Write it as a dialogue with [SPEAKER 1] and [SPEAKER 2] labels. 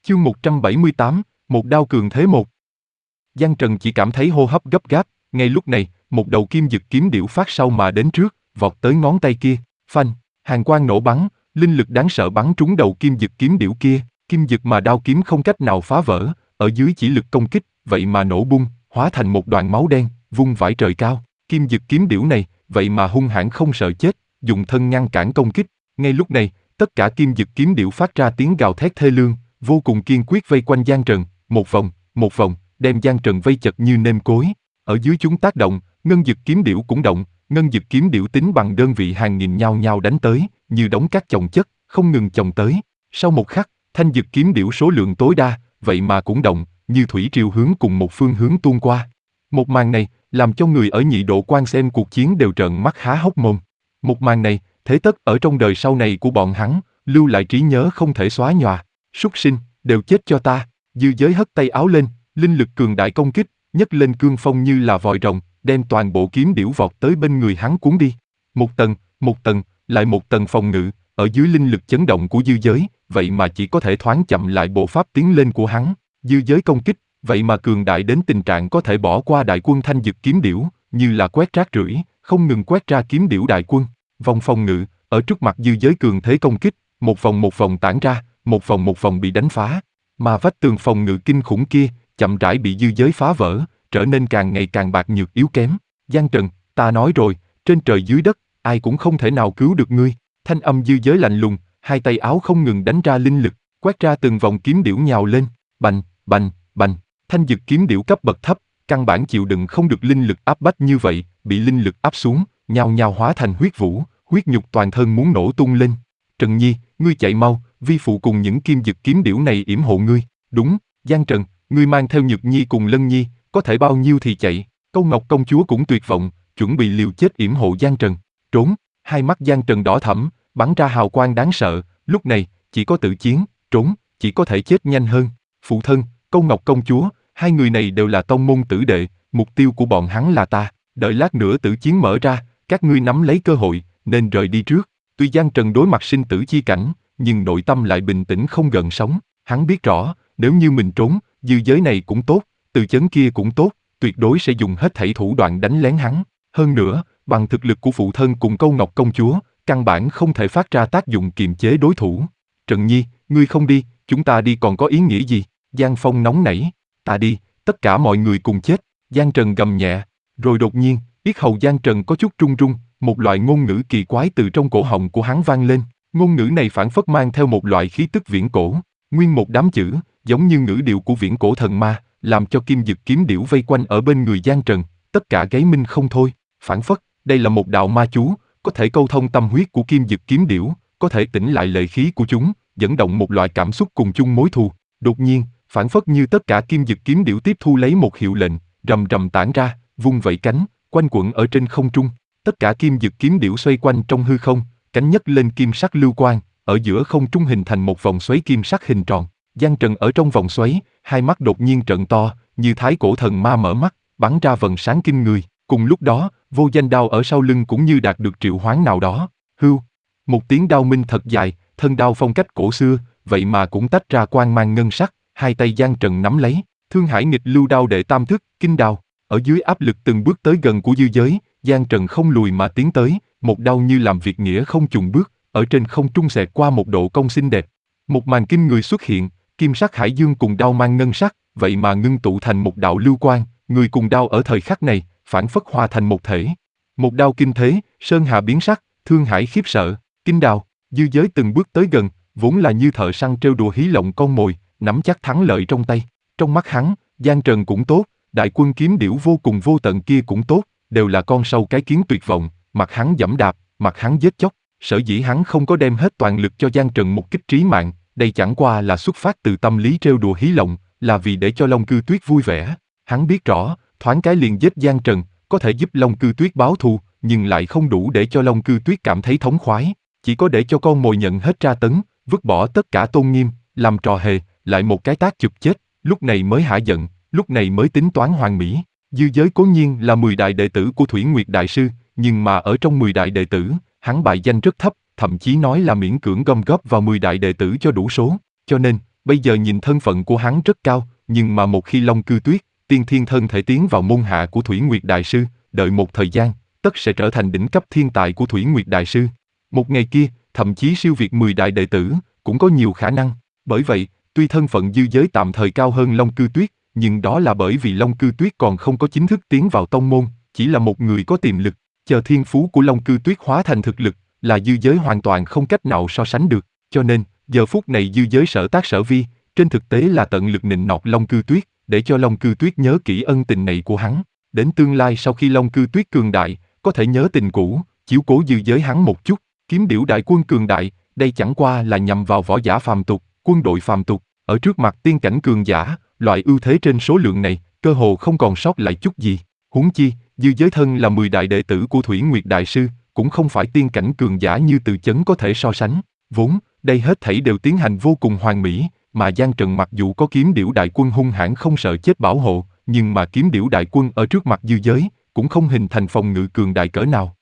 [SPEAKER 1] Chương 178, một đao cường thế một. Giang Trần chỉ cảm thấy hô hấp gấp gáp, ngay lúc này, một đầu kim dực kiếm điểu phát sau mà đến trước, vọt tới ngón tay kia, phanh, hàn quang nổ bắn, linh lực đáng sợ bắn trúng đầu kim dực kiếm điểu kia, kim dực mà đao kiếm không cách nào phá vỡ, ở dưới chỉ lực công kích, vậy mà nổ bung, hóa thành một đoàn máu đen, vung vãi trời cao, kim dực kiếm điểu này, vậy mà hung hãn không sợ chết, dùng thân ngăn cản công kích, ngay lúc này, tất cả kim dực kiếm điểu phát ra tiếng gào thét thê lương, vô cùng kiên quyết vây quanh Giang Trần, một vòng, đem Giang Trần vây chật như nêm cối. Ở dưới chúng tác động, ngân dực kiếm điểu cũng động, ngân dực kiếm điểu tính bằng đơn vị hàng nghìn nhao nhao đánh tới, như đống cát chồng chất, không ngừng chồng tới. Sau một khắc, thanh dực kiếm điểu số lượng tối đa, vậy mà cũng động, như thủy triều hướng cùng một phương hướng tuôn qua. Một màn này, làm cho người ở nhị độ quan xem cuộc chiến đều trợn mắt há hốc mồm. Một màn này, thế tất ở trong đời sau này của bọn hắn, lưu lại trí nhớ không thể xóa nhòa. Súc sinh, đều chết cho ta. Dư Giới hất tay áo lên, linh lực cường đại công kích, nhấc lên cương phong như là vòi rồng, đem toàn bộ kiếm điểu vọt tới bên người hắn cuốn đi. Một tầng, lại một tầng phòng ngự, ở dưới linh lực chấn động của Dư Giới, vậy mà chỉ có thể thoáng chậm lại bộ pháp tiến lên của hắn. Dư Giới công kích, vậy mà cường đại đến tình trạng có thể bỏ qua đại quân thanh dực kiếm điểu, như là quét rác rưởi, không ngừng quét ra kiếm điểu đại quân. Vòng phòng ngự, ở trước mặt Dư Giới cường thế công kích, một vòng tản ra, một vòng bị đánh phá, mà vách tường phòng ngự kinh khủng kia, chậm rãi bị Dư Giới phá vỡ, trở nên càng ngày càng bạc nhược yếu kém. Giang Trần, ta nói rồi, trên trời dưới đất, ai cũng không thể nào cứu được ngươi. Thanh âm Dư Giới lạnh lùng, hai tay áo không ngừng đánh ra linh lực, quét ra từng vòng kiếm điểu nhào lên, bành. Thanh dực kiếm điểu cấp bậc thấp, căn bản chịu đựng không được linh lực áp bách như vậy, bị linh lực áp xuống, nhào nhào hóa thành huyết vũ, huyết nhục toàn thân muốn nổ tung lên. Trần Nhi, ngươi chạy mau, vi phụ cùng những kim dực kiếm điểu này yểm hộ ngươi. Đúng, Giang Trần, ngươi mang theo Nhược Nhi cùng Lân Nhi, có thể bao nhiêu thì chạy. Câu Ngọc công chúa cũng tuyệt vọng, chuẩn bị liều chết yểm hộ Giang Trần. Trốn, hai mắt Giang Trần đỏ thẫm, bắn ra hào quang đáng sợ, lúc này, chỉ có tự chiến, trốn, chỉ có thể chết nhanh hơn. Phụ thân, Câu Ngọc công chúa, hai người này đều là tông môn tử đệ, mục tiêu của bọn hắn là ta, đợi lát nữa tử chiến mở ra, các ngươi nắm lấy cơ hội, nên rời đi trước. Tuy Giang Trần đối mặt sinh tử chi cảnh, nhưng nội tâm lại bình tĩnh không gợn sóng. Hắn biết rõ, nếu như mình trốn, Dư Giới này cũng tốt, Từ Chấn kia cũng tốt, tuyệt đối sẽ dùng hết thảy thủ đoạn đánh lén hắn. Hơn nữa, bằng thực lực của phụ thân cùng Câu Ngọc công chúa, căn bản không thể phát ra tác dụng kiềm chế đối thủ. Trần Nhi, ngươi không đi, chúng ta đi còn có ý nghĩa gì? Giang Phong nóng nảy, ta đi, tất cả mọi người cùng chết. Giang Trần gầm nhẹ, rồi đột nhiên, yết hầu Giang Trần có chút run run, một loại ngôn ngữ kỳ quái từ trong cổ họng của hắn vang lên. Ngôn ngữ này phảng phất mang theo một loại khí tức viễn cổ, nguyên một đám chữ, giống như ngữ điệu của viễn cổ thần ma, làm cho kim dực kiếm điểu vây quanh ở bên người Giang Trần, tất cả gáy minh không thôi, phảng phất, đây là một đạo ma chú, có thể câu thông tâm huyết của kim dực kiếm điểu, có thể tỉnh lại lệ khí của chúng, dẫn động một loại cảm xúc cùng chung mối thù. Đột nhiên, phảng phất như tất cả kim dực kiếm điểu tiếp thu lấy một hiệu lệnh, rầm rầm tản ra, vung vẩy cánh, quanh quẩn ở trên không trung. Tất cả kim dực kiếm điểu xoay quanh trong hư không, cánh nhấc lên kim sắc lưu quang, ở giữa không trung hình thành một vòng xoáy kim sắc hình tròn. Giang Trần ở trong vòng xoáy, hai mắt đột nhiên trợn to, như thái cổ thần ma mở mắt, bắn ra vầng sáng kinh người. Cùng lúc đó, vô danh đao ở sau lưng cũng như đạt được triệu hoán nào đó. Hưu, một tiếng đao minh thật dài, thân đao phong cách cổ xưa, vậy mà cũng tách ra quang mang ngân sắc. Hai tay Giang Trần nắm lấy, Thương Hải nghịch lưu đao đệ tam thức, kinh đao. Ở dưới áp lực từng bước tới gần của Dư Giới, Giang Trần không lùi mà tiến tới, một đao như làm việc nghĩa không chùn bước, ở trên không trung xẹt qua một độ cong xinh đẹp. Một màn kinh người xuất hiện, kim sắc hải dương cùng đao mang ngân sắc, vậy mà ngưng tụ thành một đạo lưu quang, người cùng đao ở thời khắc này, phản phất hòa thành một thể. Một đao kinh thế, sơn hà biến sắc, Thương Hải khiếp sợ, kinh đao. Dư Giới từng bước tới gần, vốn là như thợ săn trêu đùa hí lộng con mồi, nắm chắc thắng lợi trong tay. Trong mắt hắn, Giang Trần cũng tốt, đại quân kiếm điểu vô cùng vô tận kia cũng tốt, đều là con sâu cái kiến tuyệt vọng, mặt hắn giẫm đạp, mặt hắn giết chóc. Sở dĩ hắn không có đem hết toàn lực cho Giang Trần một kích trí mạng, đây chẳng qua là xuất phát từ tâm lý trêu đùa hí lộng, là vì để cho Long Cư Tuyết vui vẻ. Hắn biết rõ, thoáng cái liền giết Giang Trần, có thể giúp Long Cư Tuyết báo thù, nhưng lại không đủ để cho Long Cư Tuyết cảm thấy thống khoái, chỉ có để cho con mồi nhận hết tra tấn, vứt bỏ tất cả tôn nghiêm, làm trò hề, lại một cái tác chụp chết, lúc này mới hả giận, lúc này mới tính toán hoàn mỹ. Dư Giới cố nhiên là 10 đại đệ tử của Thủy Nguyệt Đại Sư, nhưng mà ở trong 10 đại đệ tử, hắn bài danh rất thấp, thậm chí nói là miễn cưỡng gom góp vào 10 đại đệ tử cho đủ số, cho nên, Bây giờ nhìn thân phận của hắn rất cao, nhưng mà một khi Long Cư Tuyết, tiên thiên thân thể tiến vào môn hạ của Thủy Nguyệt Đại Sư, đợi một thời gian, tất sẽ trở thành đỉnh cấp thiên tài của Thủy Nguyệt Đại Sư. Một ngày kia, thậm chí siêu việt 10 đại đệ tử, cũng có nhiều khả năng. Bởi vậy, tuy thân phận dư giới tạm thời cao hơn Long Cư Tuyết, nhưng đó là bởi vì Long Cư Tuyết còn không có chính thức tiến vào tông môn, chỉ là một người có tiềm lực. Chờ thiên phú của Long Cư Tuyết hóa thành thực lực, là dư giới hoàn toàn không cách nào so sánh được. Cho nên, giờ phút này dư giới Sở Tác Sở Vi, trên thực tế là tận lực nịnh nọt Long Cư Tuyết, để cho Long Cư Tuyết nhớ kỹ ân tình này của hắn. Đến tương lai sau khi Long Cư Tuyết cường đại, có thể nhớ tình cũ, chiếu cố dư giới hắn một chút. Kiếm Điểu đại quân cường đại, đây chẳng qua là nhằm vào võ giả phàm tục, quân đội phàm tục. Ở trước mặt tiên cảnh cường giả, loại ưu thế trên số lượng này, cơ hồ không còn sót lại chút gì. Huống chi, dư giới thân là 10 đại đệ tử của Thủy Nguyệt Đại Sư, cũng không phải tiên cảnh cường giả như Từ Chấn có thể so sánh. Vốn, đây hết thảy đều tiến hành vô cùng hoàn mỹ, mà Giang Trần mặc dù có Kiếm Điểu đại quân hung hãn không sợ chết bảo hộ, nhưng mà Kiếm Điểu đại quân ở trước mặt dư giới, cũng không hình thành phòng ngự cường đại cỡ nào.